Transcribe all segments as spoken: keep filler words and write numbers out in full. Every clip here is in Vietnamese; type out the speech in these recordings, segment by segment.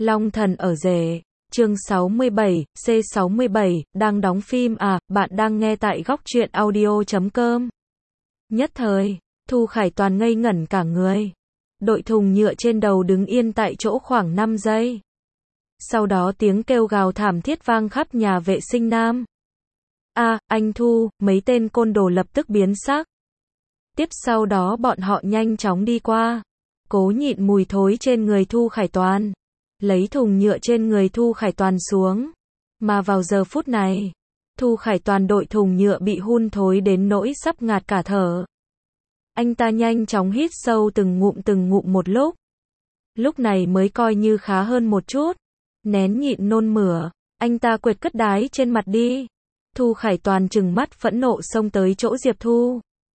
Long thần ở rể, chương sáu mươi bảy, C sáu mươi bảy, đang đóng phim à, bạn đang nghe tại góc truyện audio chấm com. Nhất thời, Thu Khải Toàn ngây ngẩn cả người. Đội thùng nhựa trên đầu đứng yên tại chỗ khoảng năm giây. Sau đó tiếng kêu gào thảm thiết vang khắp nhà vệ sinh nam. A, anh Thu, mấy tên côn đồ lập tức biến sắc. Tiếp sau đó bọn họ nhanh chóng đi qua, cố nhịn mùi thối trên người Thu Khải Toàn, lấy thùng nhựa trên người Thu Khải Toàn xuống. Mà vào giờ phút này, Thu Khải Toàn đội thùng nhựa bị hun thối đến nỗi sắp ngạt cả thở. Anh ta nhanh chóng hít sâu từng ngụm từng ngụm một lúc. Lúc này mới coi như khá hơn một chút. Nén nhịn nôn mửa, anh ta quệt cất đái trên mặt đi. Thu Khải Toàn trừng mắt phẫn nộ xông tới chỗ Diệp Thu.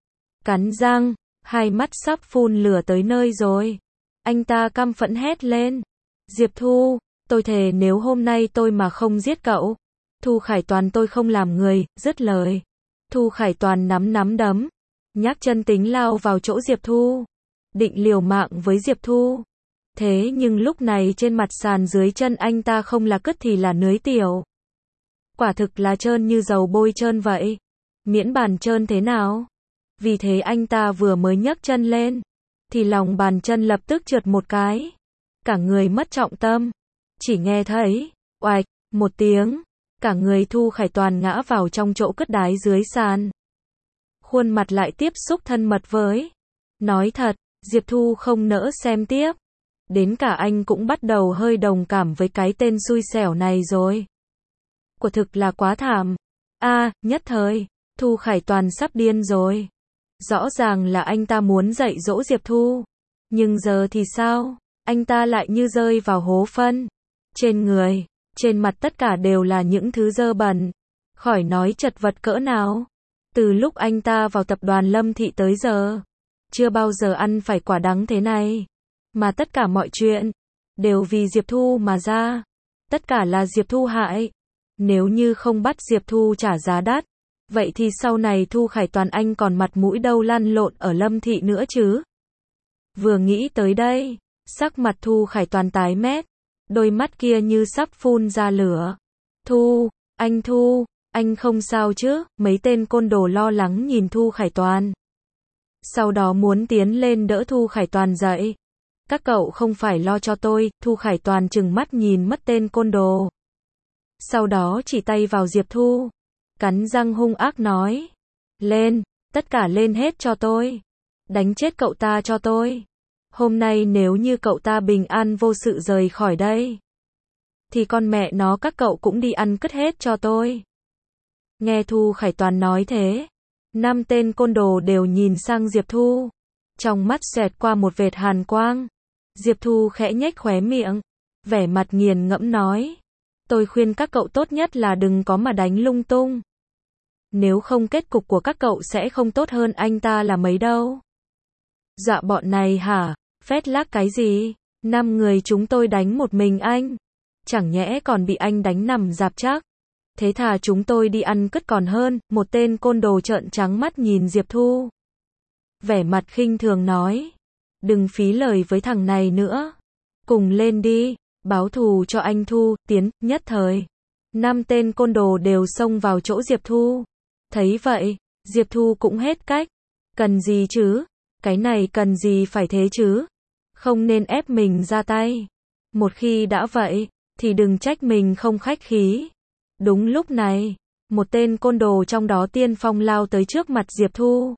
Cắn răng, hai mắt sắp phun lửa tới nơi rồi. Anh ta căm phẫn hét lên. Diệp Thu, tôi thề nếu hôm nay tôi mà không giết cậu, Thu Khải Toàn tôi không làm người, dứt lời. Thu Khải Toàn nắm nắm đấm, nhắc chân tính lao vào chỗ Diệp Thu, định liều mạng với Diệp Thu. Thế nhưng lúc này trên mặt sàn dưới chân anh ta không là cứt thì là nưới tiểu. Quả thực là trơn như dầu bôi trơn vậy. Miễn bàn trơn thế nào? Vì thế anh ta vừa mới nhấc chân lên, thì lòng bàn chân lập tức trượt một cái. Cả người mất trọng tâm. Chỉ nghe thấy, oạch, một tiếng. Cả người Thu Khải Toàn ngã vào trong chỗ cất đái dưới sàn. Khuôn mặt lại tiếp xúc thân mật với. Nói thật, Diệp Thu không nỡ xem tiếp. Đến cả anh cũng bắt đầu hơi đồng cảm với cái tên xui xẻo này rồi. Quả thực là quá thảm. A, à, nhất thời, Thu Khải Toàn sắp điên rồi. Rõ ràng là anh ta muốn dạy dỗ Diệp Thu. Nhưng giờ thì sao? Anh ta lại như rơi vào hố phân. Trên người, trên mặt tất cả đều là những thứ dơ bẩn. Khỏi nói chật vật cỡ nào. Từ lúc anh ta vào tập đoàn Lâm Thị tới giờ, chưa bao giờ ăn phải quả đắng thế này. Mà tất cả mọi chuyện, đều vì Diệp Thu mà ra. Tất cả là Diệp Thu hại. Nếu như không bắt Diệp Thu trả giá đắt, vậy thì sau này Thu Khải Toàn anh còn mặt mũi đâu lăn lộn ở Lâm Thị nữa chứ. Vừa nghĩ tới đây, sắc mặt Thu Khải Toàn tái mét, đôi mắt kia như sắp phun ra lửa. Thu, anh Thu, anh không sao chứ? Mấy tên côn đồ lo lắng nhìn Thu Khải Toàn. Sau đó muốn tiến lên đỡ Thu Khải Toàn dậy. Các cậu không phải lo cho tôi, Thu Khải Toàn trừng mắt nhìn mất tên côn đồ. Sau đó chỉ tay vào Diệp Thu, cắn răng hung ác nói. Lên, tất cả lên hết cho tôi. Đánh chết cậu ta cho tôi. Hôm nay nếu như cậu ta bình an vô sự rời khỏi đây, thì con mẹ nó các cậu cũng đi ăn cứt hết cho tôi. Nghe Thu Khải Toàn nói thế, năm tên côn đồ đều nhìn sang Diệp Thu. Trong mắt xẹt qua một vệt hàn quang. Diệp Thu khẽ nhếch khóe miệng, vẻ mặt nghiền ngẫm nói. Tôi khuyên các cậu tốt nhất là đừng có mà đánh lung tung. Nếu không kết cục của các cậu sẽ không tốt hơn anh ta là mấy đâu. Dọa bọn này hả? Phét lác cái gì? Năm người chúng tôi đánh một mình anh. Chẳng nhẽ còn bị anh đánh nằm rạp chắc. Thế thà chúng tôi đi ăn cứt còn hơn. Một tên côn đồ trợn trắng mắt nhìn Diệp Thu, vẻ mặt khinh thường nói. Đừng phí lời với thằng này nữa. Cùng lên đi, báo thù cho anh Thu. Tiến, nhất thời, năm tên côn đồ đều xông vào chỗ Diệp Thu. Thấy vậy, Diệp Thu cũng hết cách. Cần gì chứ? Cái này cần gì phải thế chứ? Không nên ép mình ra tay. Một khi đã vậy, thì đừng trách mình không khách khí. Đúng lúc này, một tên côn đồ trong đó tiên phong lao tới trước mặt Diệp Thu.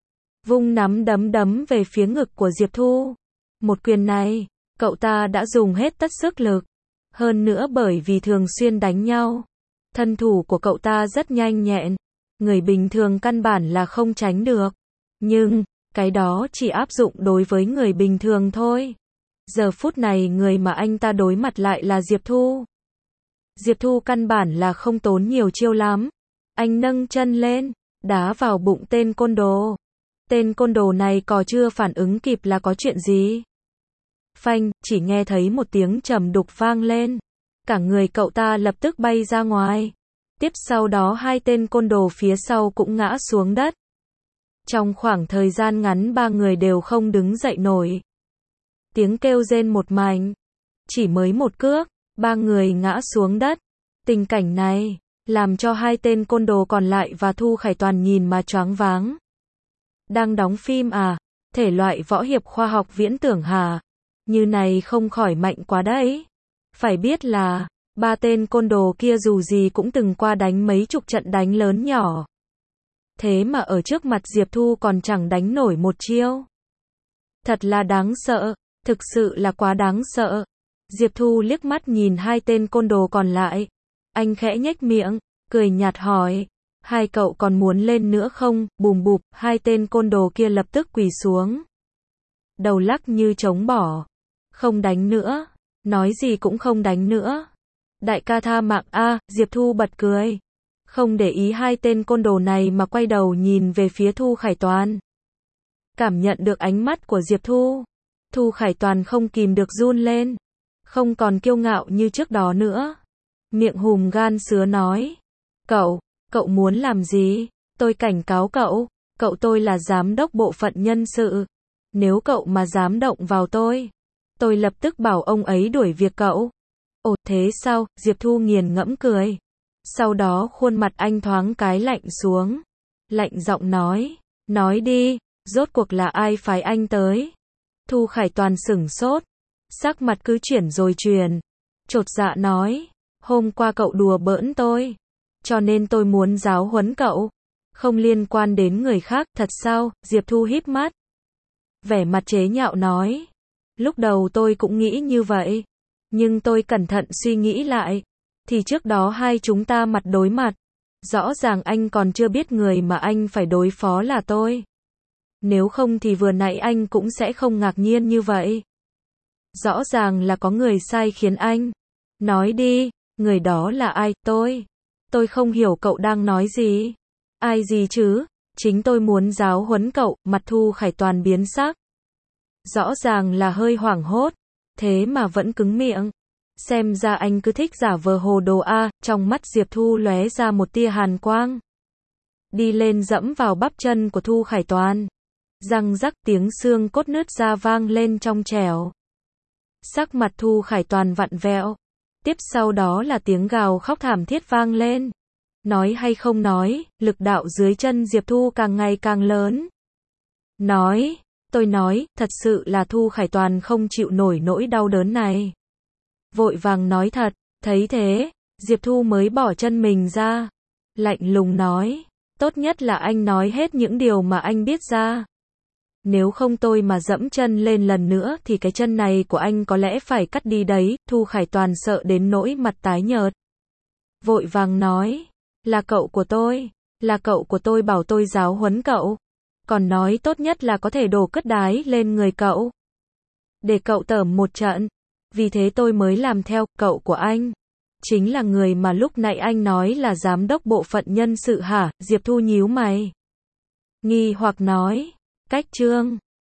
Vung nắm đấm đấm về phía ngực của Diệp Thu. Một quyền này, cậu ta đã dùng hết tất sức lực. Hơn nữa bởi vì thường xuyên đánh nhau, thân thủ của cậu ta rất nhanh nhẹn. Người bình thường căn bản là không tránh được. Nhưng, cái đó chỉ áp dụng đối với người bình thường thôi. Giờ phút này người mà anh ta đối mặt lại là Diệp Thu. Diệp Thu căn bản là không tốn nhiều chiêu lắm. Anh nâng chân lên, đá vào bụng tên côn đồ. Tên côn đồ này còn chưa phản ứng kịp là có chuyện gì. Phanh, chỉ nghe thấy một tiếng trầm đục vang lên. Cả người cậu ta lập tức bay ra ngoài. Tiếp sau đó hai tên côn đồ phía sau cũng ngã xuống đất. Trong khoảng thời gian ngắn ba người đều không đứng dậy nổi. Tiếng kêu rên một mảnh. chỉ mới một cước, ba người ngã xuống đất. Tình cảnh này, làm cho hai tên côn đồ còn lại và Thu Khải Toàn nhìn mà choáng váng. Đang đóng phim à? Thể loại võ hiệp khoa học viễn tưởng hả? Như này không khỏi mạnh quá đấy. Phải biết là, ba tên côn đồ kia dù gì cũng từng qua đánh mấy chục trận đánh lớn nhỏ. Thế mà ở trước mặt Diệp Thu còn chẳng đánh nổi một chiêu. Thật là đáng sợ, thực sự là quá đáng sợ. Diệp Thu liếc mắt nhìn hai tên côn đồ còn lại. Anh khẽ nhếch miệng, cười nhạt hỏi, hai cậu còn muốn lên nữa không? Bùm bụp, hai tên côn đồ kia lập tức quỳ xuống. Đầu lắc như trống bỏ. Không đánh nữa, nói gì cũng không đánh nữa. Đại ca tha mạng a, Diệp Thu bật cười. Không để ý hai tên côn đồ này mà quay đầu nhìn về phía Thu Khải Toàn. Cảm nhận được ánh mắt của Diệp Thu. Thu Khải Toàn không kìm được run lên. Không còn kiêu ngạo như trước đó nữa. Miệng hùm gan sứa nói. Cậu, cậu muốn làm gì? Tôi cảnh cáo cậu, cậu tôi là giám đốc bộ phận nhân sự. Nếu cậu mà dám động vào tôi, tôi lập tức bảo ông ấy đuổi việc cậu. Ồ, thế sao? Diệp Thu nghiền ngẫm cười. Sau đó khuôn mặt anh thoáng cái lạnh xuống. Lạnh giọng nói. Nói đi, rốt cuộc là ai phái anh tới? Thu Khải Toàn sửng sốt. Sắc mặt cứ chuyển rồi truyền. Chột dạ nói. Hôm qua cậu đùa bỡn tôi. Cho nên tôi muốn giáo huấn cậu. Không liên quan đến người khác, thật sao? Diệp Thu híp mắt. Vẻ mặt chế nhạo nói. Lúc đầu tôi cũng nghĩ như vậy. Nhưng tôi cẩn thận suy nghĩ lại. Thì trước đó hai chúng ta mặt đối mặt. Rõ ràng anh còn chưa biết người mà anh phải đối phó là tôi. Nếu không thì vừa nãy anh cũng sẽ không ngạc nhiên như vậy. Rõ ràng là có người sai khiến anh. Nói đi, người đó là ai? Tôi. Tôi không hiểu cậu đang nói gì. Ai gì chứ? Chính tôi muốn giáo huấn cậu. Mặt Thu Khải Toàn biến sắc. Rõ ràng là hơi hoảng hốt. Thế mà vẫn cứng miệng. Xem ra anh cứ thích giả vờ hồ đồ a. Trong mắt Diệp Thu lóe ra một tia hàn quang. Đi lên dẫm vào bắp chân của Thu Khải Toàn. Răng rắc tiếng xương cốt nứt ra vang lên trong trẻo. Sắc mặt Thu Khải Toàn vặn vẹo. Tiếp sau đó là tiếng gào khóc thảm thiết vang lên. Nói hay không nói, lực đạo dưới chân Diệp Thu càng ngày càng lớn. Nói, tôi nói, thật sự là Thu Khải Toàn không chịu nổi nỗi đau đớn này. Vội vàng nói thật, thấy thế, Diệp Thu mới bỏ chân mình ra. Lạnh lùng nói, tốt nhất là anh nói hết những điều mà anh biết ra. Nếu không tôi mà dẫm chân lên lần nữa thì cái chân này của anh có lẽ phải cắt đi đấy. Thu Khải Toàn sợ đến nỗi mặt tái nhợt. Vội vàng nói, là cậu của tôi, là cậu của tôi bảo tôi giáo huấn cậu. Còn nói tốt nhất là có thể đổ cất đái lên người cậu. Để cậu tởm một trận. Vì thế tôi mới làm theo. Cậu của anh chính là người mà lúc nãy anh nói là giám đốc bộ phận nhân sự hả? Diệp Thu nhíu mày. Nghi hoặc nói. Cách chương